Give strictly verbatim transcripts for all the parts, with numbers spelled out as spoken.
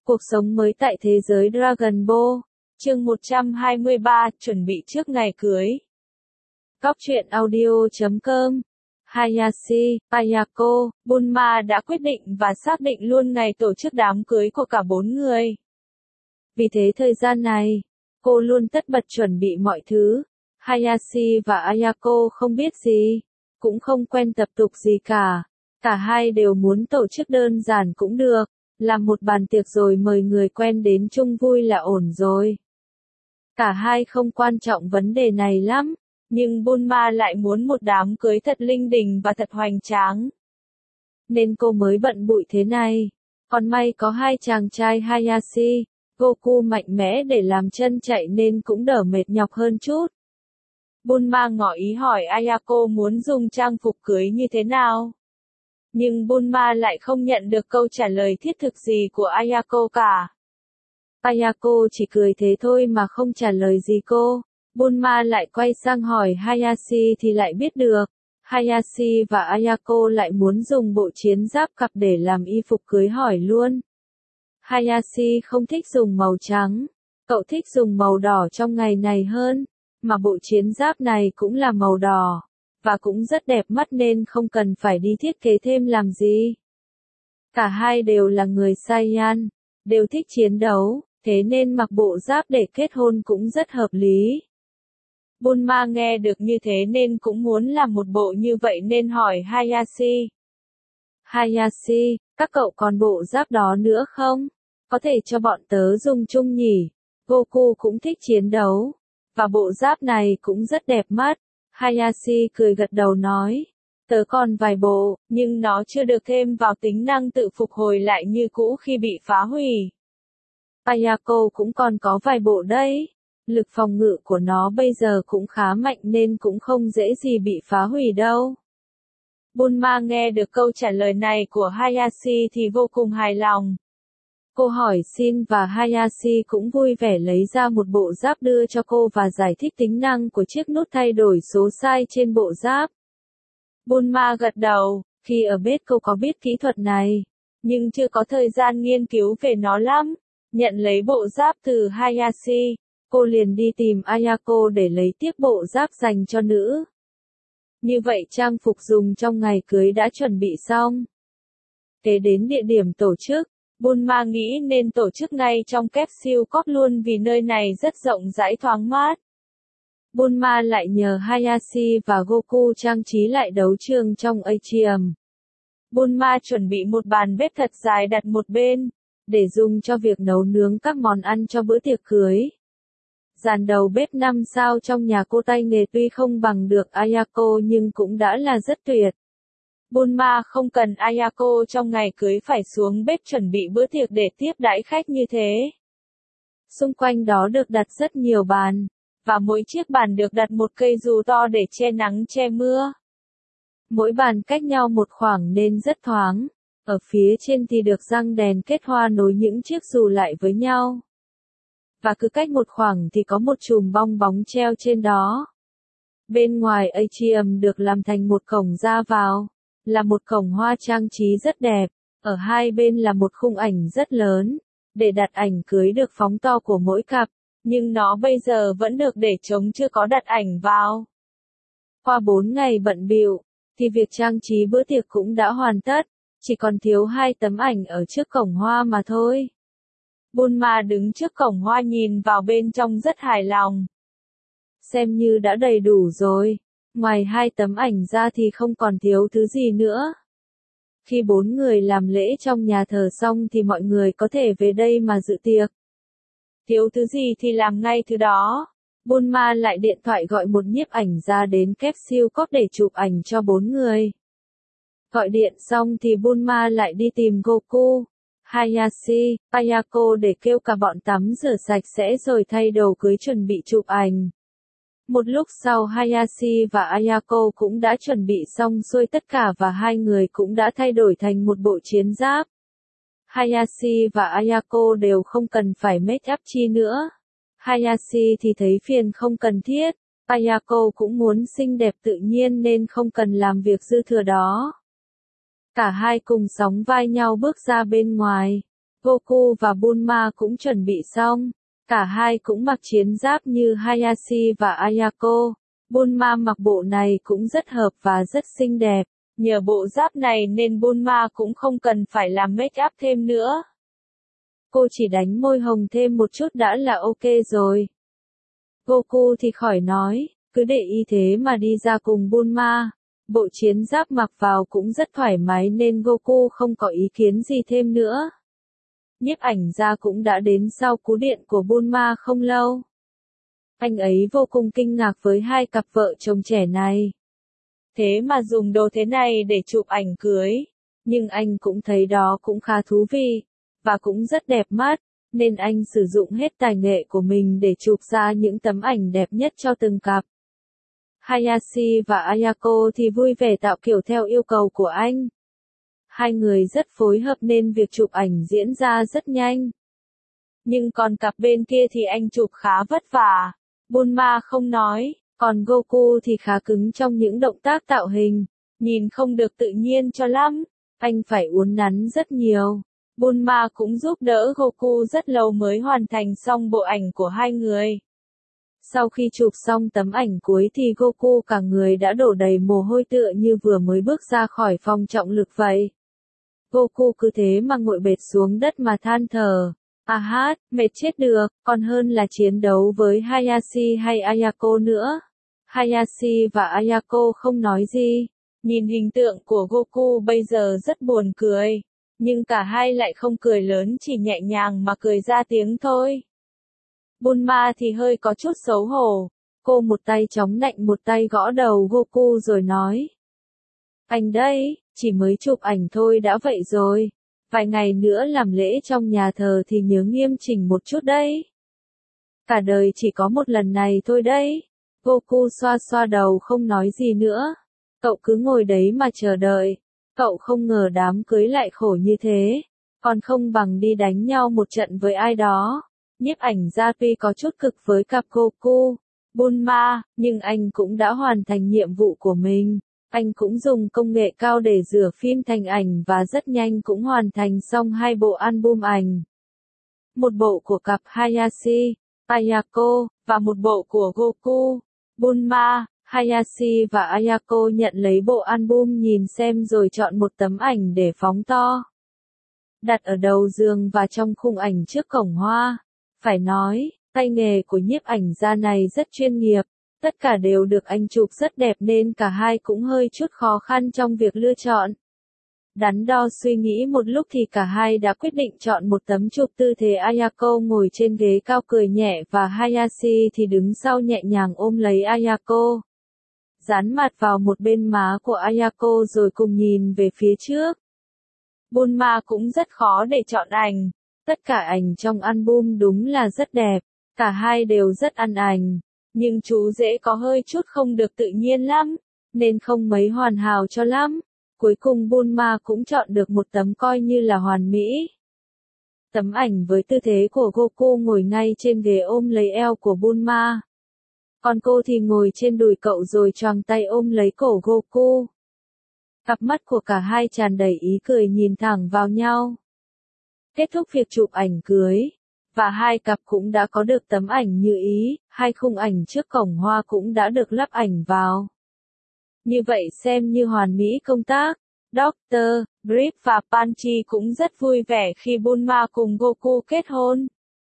Cuộc sống mới tại thế giới Dragon Ball. Chương một trăm hai mươi ba, chuẩn bị trước ngày cưới. Cóc truyện audio chấm com. Hayashi, Ayako, Bulma đã quyết định và xác định luôn ngày tổ chức đám cưới của cả bốn người. Vì thế thời gian này, cô luôn tất bật chuẩn bị mọi thứ. Hayashi và Ayako không biết gì, cũng không quen tập tục gì cả. Cả hai đều muốn tổ chức đơn giản cũng được, làm một bàn tiệc rồi mời người quen đến chung vui là ổn rồi. Cả hai không quan trọng vấn đề này lắm, nhưng Bulma lại muốn một đám cưới thật linh đình và thật hoành tráng. Nên cô mới bận bụi thế này. Còn may có hai chàng trai Hayashi, Goku mạnh mẽ để làm chân chạy nên cũng đỡ mệt nhọc hơn chút. Bulma ngỏ ý hỏi Ayako muốn dùng trang phục cưới như thế nào. Nhưng Bulma lại không nhận được câu trả lời thiết thực gì của Ayako cả. Ayako chỉ cười thế thôi mà không trả lời gì cô. Bulma lại quay sang hỏi Hayashi thì lại biết được. Hayashi và Ayako lại muốn dùng bộ chiến giáp cặp để làm y phục cưới hỏi luôn. Hayashi không thích dùng màu trắng. Cậu thích dùng màu đỏ trong ngày này hơn. Mà bộ chiến giáp này cũng là màu đỏ. Và cũng rất đẹp mắt nên không cần phải đi thiết kế thêm làm gì. Cả hai đều là người Saiyan, đều thích chiến đấu, thế nên mặc bộ giáp để kết hôn cũng rất hợp lý. Bulma nghe được như thế nên cũng muốn làm một bộ như vậy nên hỏi Hayashi. Hayashi, các cậu còn bộ giáp đó nữa không? Có thể cho bọn tớ dùng chung nhỉ? Goku cũng thích chiến đấu, và bộ giáp này cũng rất đẹp mắt. Hayashi cười gật đầu nói, tớ còn vài bộ, nhưng nó chưa được thêm vào tính năng tự phục hồi lại như cũ khi bị phá hủy. Ayako cũng còn có vài bộ đấy. Lực phòng ngự của nó bây giờ cũng khá mạnh nên cũng không dễ gì bị phá hủy đâu. Bulma nghe được câu trả lời này của Hayashi thì vô cùng hài lòng. Cô hỏi xin và Hayashi cũng vui vẻ lấy ra một bộ giáp đưa cho cô và giải thích tính năng của chiếc nút thay đổi số size trên bộ giáp. Bulma gật đầu, khi ở bếp cô có biết kỹ thuật này, nhưng chưa có thời gian nghiên cứu về nó lắm. Nhận lấy bộ giáp từ Hayashi, cô liền đi tìm Ayako để lấy tiếp bộ giáp dành cho nữ. Như vậy trang phục dùng trong ngày cưới đã chuẩn bị xong. Kế đến địa điểm tổ chức. Bulma nghĩ nên tổ chức ngay trong Capsule Corp luôn vì nơi này rất rộng rãi thoáng mát. Bulma lại nhờ Hayashi và Goku trang trí lại đấu trường trong atrium. Bulma chuẩn bị một bàn bếp thật dài đặt một bên, để dùng cho việc nấu nướng các món ăn cho bữa tiệc cưới. Dàn đầu bếp năm sao trong nhà cô tay nghề tuy không bằng được Ayako nhưng cũng đã là rất tuyệt. Bulma không cần Ayako trong ngày cưới phải xuống bếp chuẩn bị bữa tiệc để tiếp đãi khách như thế. Xung quanh đó được đặt rất nhiều bàn, và mỗi chiếc bàn được đặt một cây dù to để che nắng che mưa. Mỗi bàn cách nhau một khoảng nên rất thoáng, ở phía trên thì được răng đèn kết hoa nối những chiếc dù lại với nhau. Và cứ cách một khoảng thì có một chùm bong bóng treo trên đó. Bên ngoài atrium được làm thành một cổng ra vào. Là một cổng hoa trang trí rất đẹp, ở hai bên là một khung ảnh rất lớn, để đặt ảnh cưới được phóng to của mỗi cặp, nhưng nó bây giờ vẫn được để trống chưa có đặt ảnh vào. Qua bốn ngày bận bịu, thì việc trang trí bữa tiệc cũng đã hoàn tất, chỉ còn thiếu hai tấm ảnh ở trước cổng hoa mà thôi. Bulma đứng trước cổng hoa nhìn vào bên trong rất hài lòng. Xem như đã đầy đủ rồi. Ngoài hai tấm ảnh ra thì không còn thiếu thứ gì nữa. Khi bốn người làm lễ trong nhà thờ xong thì mọi người có thể về đây mà dự tiệc. Thiếu thứ gì thì làm ngay thứ đó. Bulma lại điện thoại gọi một nhiếp ảnh ra đến Capsule Corp để chụp ảnh cho bốn người. Gọi điện xong thì Bulma lại đi tìm Goku, Hayashi, Ayako để kêu cả bọn tắm rửa sạch sẽ rồi thay đồ cưới chuẩn bị chụp ảnh. Một lúc sau Hayashi và Ayako cũng đã chuẩn bị xong xuôi tất cả và hai người cũng đã thay đổi thành một bộ chiến giáp. Hayashi và Ayako đều không cần phải make up chi nữa. Hayashi thì thấy phiền không cần thiết, Ayako cũng muốn xinh đẹp tự nhiên nên không cần làm việc dư thừa đó. Cả hai cùng sóng vai nhau bước ra bên ngoài. Goku và Bulma cũng chuẩn bị xong. Cả hai cũng mặc chiến giáp như Hayashi và Ayako. Bulma mặc bộ này cũng rất hợp và rất xinh đẹp. Nhờ bộ giáp này nên Bulma cũng không cần phải làm make up thêm nữa. Cô chỉ đánh môi hồng thêm một chút đã là ok rồi. Goku thì khỏi nói, cứ để ý thế mà đi ra cùng Bulma. Bộ chiến giáp mặc vào cũng rất thoải mái nên Goku không có ý kiến gì thêm nữa. Nhiếp ảnh gia cũng đã đến sau cú điện của Bulma không lâu. Anh ấy vô cùng kinh ngạc với hai cặp vợ chồng trẻ này. Thế mà dùng đồ thế này để chụp ảnh cưới. Nhưng anh cũng thấy đó cũng khá thú vị, và cũng rất đẹp mắt, nên anh sử dụng hết tài nghệ của mình để chụp ra những tấm ảnh đẹp nhất cho từng cặp. Hayashi và Ayako thì vui vẻ tạo kiểu theo yêu cầu của anh. Hai người rất phối hợp nên việc chụp ảnh diễn ra rất nhanh. Nhưng còn cặp bên kia thì anh chụp khá vất vả. Bulma không nói, còn Goku thì khá cứng trong những động tác tạo hình, nhìn không được tự nhiên cho lắm, anh phải uốn nắn rất nhiều. Bulma cũng giúp đỡ Goku rất lâu mới hoàn thành xong bộ ảnh của hai người. Sau khi chụp xong tấm ảnh cuối thì Goku cả người đã đổ đầy mồ hôi tựa như vừa mới bước ra khỏi phòng trọng lực vậy. Goku cứ thế mà ngồi bệt xuống đất mà than thở. À hát, mệt chết được, còn hơn là chiến đấu với Hayashi hay Ayako nữa. Hayashi và Ayako không nói gì. Nhìn hình tượng của Goku bây giờ rất buồn cười. Nhưng cả hai lại không cười lớn, chỉ nhẹ nhàng mà cười ra tiếng thôi. Bulma thì hơi có chút xấu hổ. Cô một tay chống nạnh một tay gõ đầu Goku rồi nói. Anh đây, chỉ mới chụp ảnh thôi đã vậy rồi. Vài ngày nữa làm lễ trong nhà thờ thì nhớ nghiêm chỉnh một chút đấy. Cả đời chỉ có một lần này thôi đấy. Goku xoa xoa đầu không nói gì nữa. Cậu cứ ngồi đấy mà chờ đợi. Cậu không ngờ đám cưới lại khổ như thế. Còn không bằng đi đánh nhau một trận với ai đó. Nhiếp ảnh gia tuy có chút cực với cặp Goku, Bulma, nhưng anh cũng đã hoàn thành nhiệm vụ của mình. Anh cũng dùng công nghệ cao để rửa phim thành ảnh và rất nhanh cũng hoàn thành xong hai bộ album ảnh. Một bộ của cặp Hayashi, Ayako, và một bộ của Goku, Bulma. Hayashi và Ayako nhận lấy bộ album nhìn xem rồi chọn một tấm ảnh để phóng to. Đặt ở đầu giường và trong khung ảnh trước cổng hoa. Phải nói, tay nghề của nhiếp ảnh gia này rất chuyên nghiệp. Tất cả đều được anh chụp rất đẹp nên cả hai cũng hơi chút khó khăn trong việc lựa chọn. Đắn đo suy nghĩ một lúc thì cả hai đã quyết định chọn một tấm chụp tư thế Ayako ngồi trên ghế cao cười nhẹ và Hayashi thì đứng sau nhẹ nhàng ôm lấy Ayako. Dán mặt vào một bên má của Ayako rồi cùng nhìn về phía trước. Bulma cũng rất khó để chọn ảnh. Tất cả ảnh trong album đúng là rất đẹp. Cả hai đều rất ăn ảnh. Nhưng chú rể có hơi chút không được tự nhiên lắm, nên không mấy hoàn hảo cho lắm. Cuối cùng Bulma cũng chọn được một tấm coi như là hoàn mỹ. Tấm ảnh với tư thế của Goku ngồi ngay trên ghế ôm lấy eo của Bulma. Còn cô thì ngồi trên đùi cậu rồi choàng tay ôm lấy cổ Goku. Cặp mắt của cả hai tràn đầy ý cười nhìn thẳng vào nhau. Kết thúc việc chụp ảnh cưới. Và hai cặp cũng đã có được tấm ảnh như ý, hai khung ảnh trước cổng hoa cũng đã được lắp ảnh vào. Như vậy xem như hoàn mỹ công tác. doctor Brief và Panchi cũng rất vui vẻ khi Bulma cùng Goku kết hôn.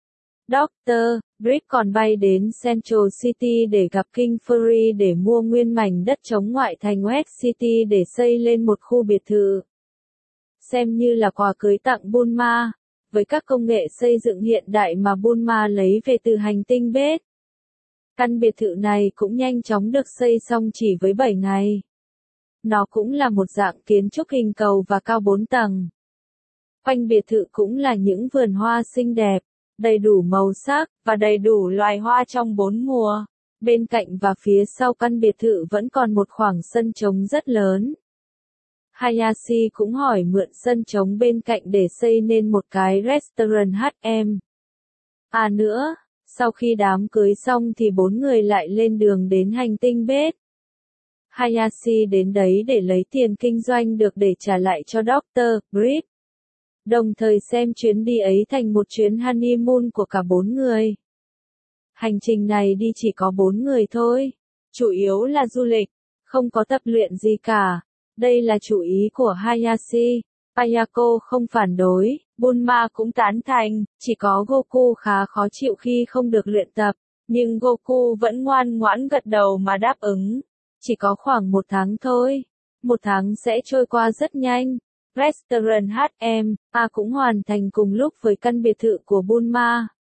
doctor Brief còn bay đến Central City để gặp King Fury để mua nguyên mảnh đất trống ngoại thành West City để xây lên một khu biệt thự. Xem như là quà cưới tặng Bulma. Với các công nghệ xây dựng hiện đại mà Bulma lấy về từ hành tinh Bết. Căn biệt thự này cũng nhanh chóng được xây xong chỉ với bảy ngày. Nó cũng là một dạng kiến trúc hình cầu và cao bốn tầng. Quanh biệt thự cũng là những vườn hoa xinh đẹp, đầy đủ màu sắc, và đầy đủ loài hoa trong bốn mùa. Bên cạnh và phía sau căn biệt thự vẫn còn một khoảng sân trống rất lớn. Hayashi cũng hỏi mượn sân trống bên cạnh để xây nên một cái restaurant hát em. À nữa, sau khi đám cưới xong thì bốn người lại lên đường đến hành tinh Bết. Hayashi đến đấy để lấy tiền kinh doanh được để trả lại cho doctor Brief. đồng thời xem chuyến đi ấy thành một chuyến honeymoon của cả bốn người. Hành trình này đi chỉ có bốn người thôi, chủ yếu là du lịch, không có tập luyện gì cả. Đây là chủ ý của Hayashi. Ayako không phản đối, Bulma cũng tán thành, chỉ có Goku khá khó chịu khi không được luyện tập, nhưng Goku vẫn ngoan ngoãn gật đầu mà đáp ứng. Chỉ có khoảng một tháng thôi, một tháng sẽ trôi qua rất nhanh. Restaurant hát em A cũng hoàn thành cùng lúc với căn biệt thự của Bulma.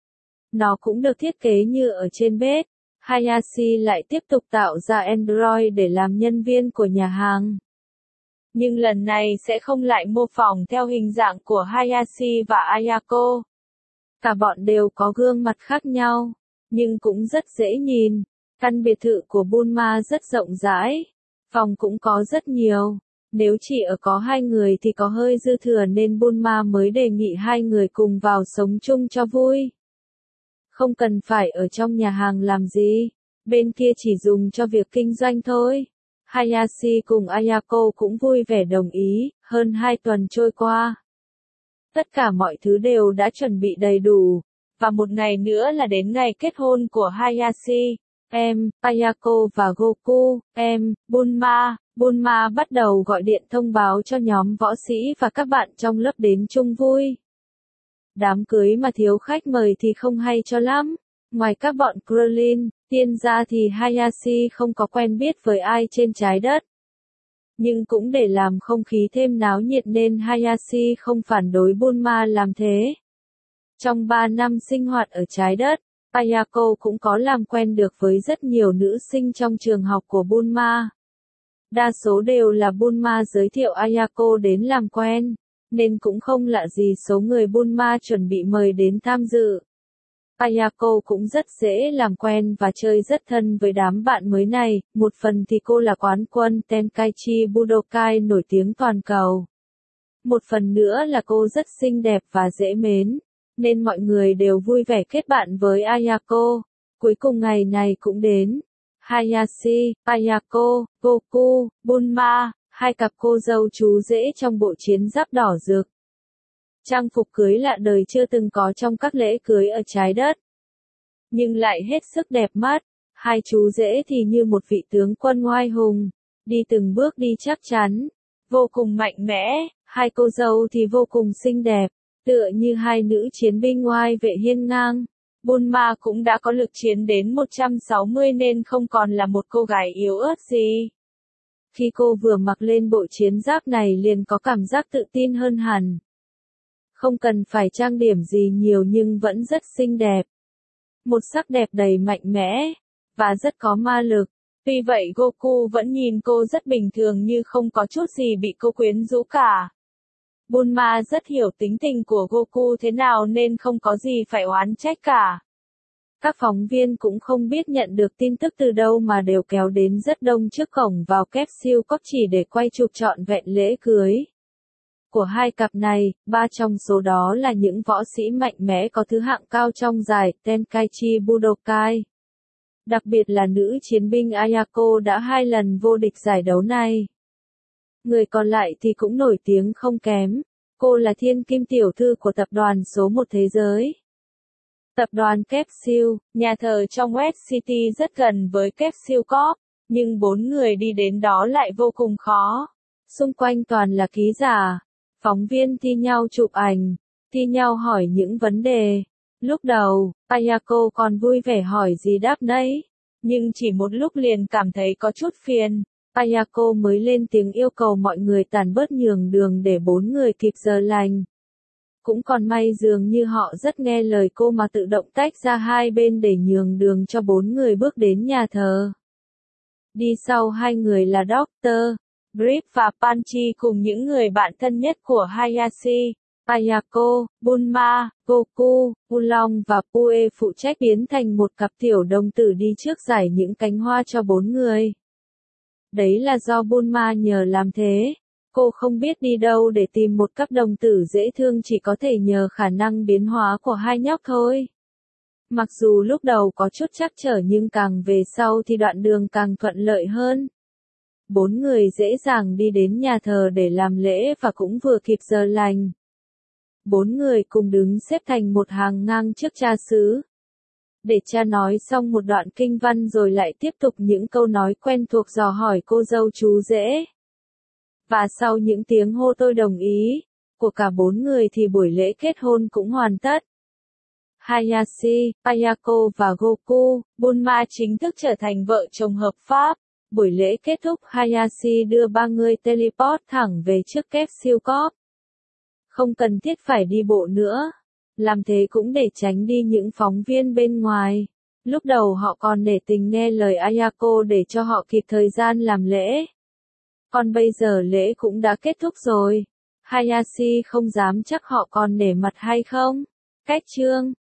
Nó cũng được thiết kế như ở trên bếp. Hayashi lại tiếp tục tạo ra android để làm nhân viên của nhà hàng. Nhưng lần này sẽ không lại mô phỏng theo hình dạng của Hayashi và Ayako. Cả bọn đều có gương mặt khác nhau, nhưng cũng rất dễ nhìn. Căn biệt thự của Bulma rất rộng rãi, phòng cũng có rất nhiều. Nếu chỉ ở có hai người thì có hơi dư thừa nên Bulma mới đề nghị hai người cùng vào sống chung cho vui. Không cần phải ở trong nhà hàng làm gì, bên kia chỉ dùng cho việc kinh doanh thôi. Hayashi cùng Ayako cũng vui vẻ đồng ý. Hơn hai tuần trôi qua, tất cả mọi thứ đều đã chuẩn bị đầy đủ, và một ngày nữa là đến ngày kết hôn của Hayashi. Em, Ayako và Goku, em, Bulma. Bulma bắt đầu gọi điện thông báo cho nhóm võ sĩ và các bạn trong lớp đến chung vui. Đám cưới mà thiếu khách mời thì không hay cho lắm. Ngoài các bọn Krillin, tiên ra thì Hayashi không có quen biết với ai trên trái đất. Nhưng cũng để làm không khí thêm náo nhiệt nên Hayashi không phản đối Bulma làm thế. Trong ba năm sinh hoạt ở trái đất, Ayako cũng có làm quen được với rất nhiều nữ sinh trong trường học của Bulma. Đa số đều là Bulma giới thiệu Ayako đến làm quen, nên cũng không lạ gì số người Bulma chuẩn bị mời đến tham dự. Ayako cũng rất dễ làm quen và chơi rất thân với đám bạn mới này, một phần thì cô là quán quân Tenkaichi Budokai nổi tiếng toàn cầu. Một phần nữa là cô rất xinh đẹp và dễ mến, nên mọi người đều vui vẻ kết bạn với Ayako. Cuối cùng ngày này cũng đến. Hayashi, Ayako, Goku, Bulma, hai cặp cô dâu chú rể trong bộ chiến giáp đỏ rực. Trang phục cưới lạ đời chưa từng có trong các lễ cưới ở trái đất. Nhưng lại hết sức đẹp mắt. Hai chú rể thì như một vị tướng quân oai hùng, đi từng bước đi chắc chắn, vô cùng mạnh mẽ. Hai cô dâu thì vô cùng xinh đẹp, tựa như hai nữ chiến binh oai vệ hiên ngang. Bulma cũng đã có lực chiến đến một trăm sáu mươi nên không còn là một cô gái yếu ớt gì. Khi cô vừa mặc lên bộ chiến giáp này liền có cảm giác tự tin hơn hẳn. Không cần phải trang điểm gì nhiều nhưng vẫn rất xinh đẹp. Một sắc đẹp đầy mạnh mẽ, và rất có ma lực. Tuy vậy Goku vẫn nhìn cô rất bình thường như không có chút gì bị cô quyến rũ cả. Bulma rất hiểu tính tình của Goku thế nào nên không có gì phải oán trách cả. Các phóng viên cũng không biết nhận được tin tức từ đâu mà đều kéo đến rất đông trước cổng vào Capsule Corp chỉ để quay chụp trọn vẹn lễ cưới của hai cặp này. Ba trong số đó là những võ sĩ mạnh mẽ có thứ hạng cao trong giải Tenkaichi Budokai. Đặc biệt là nữ chiến binh Ayako đã hai lần vô địch giải đấu này. Người còn lại thì cũng nổi tiếng không kém. Cô là thiên kim tiểu thư của tập đoàn số một thế giới. Tập đoàn Capsule, nhà thờ trong West City rất gần với Capsule Corp, nhưng bốn người đi đến đó lại vô cùng khó. Xung quanh toàn là ký giả, phóng viên thi nhau chụp ảnh, thi nhau hỏi những vấn đề. Lúc đầu, Ayako còn vui vẻ hỏi gì đáp nấy, nhưng chỉ một lúc liền cảm thấy có chút phiền. Ayako mới lên tiếng yêu cầu mọi người tản bớt nhường đường để bốn người kịp giờ lành. Cũng còn may dường như họ rất nghe lời cô mà tự động tách ra hai bên để nhường đường cho bốn người bước đến nhà thờ. Đi sau hai người là Doctor Brief và Panchi cùng những người bạn thân nhất của Hayashi, Ayako, Bulma, Goku, Oolong và Pue phụ trách biến thành một cặp tiểu đồng tử đi trước giải những cánh hoa cho bốn người. Đấy là do Bulma nhờ làm thế. Cô không biết đi đâu để tìm một cặp đồng tử dễ thương, chỉ có thể nhờ khả năng biến hóa của hai nhóc thôi. Mặc dù lúc đầu có chút trắc trở nhưng càng về sau thì đoạn đường càng thuận lợi hơn. Bốn người dễ dàng đi đến nhà thờ để làm lễ và cũng vừa kịp giờ lành. Bốn người cùng đứng xếp thành một hàng ngang trước cha xứ. Để cha nói xong một đoạn kinh văn rồi lại tiếp tục những câu nói quen thuộc dò hỏi cô dâu chú rể. Và sau những tiếng hô tôi đồng ý của cả bốn người thì buổi lễ kết hôn cũng hoàn tất. Hayashi, Ayako và Goku, Bulma chính thức trở thành vợ chồng hợp pháp. Buổi lễ kết thúc, Hayashi đưa ba người teleport thẳng về trước capsule corp. Không cần thiết phải đi bộ nữa. Làm thế cũng để tránh đi những phóng viên bên ngoài. Lúc đầu họ còn nể tình nghe lời Ayako để cho họ kịp thời gian làm lễ. Còn bây giờ lễ cũng đã kết thúc rồi. Hayashi không dám chắc họ còn nể mặt hay không. Cách chương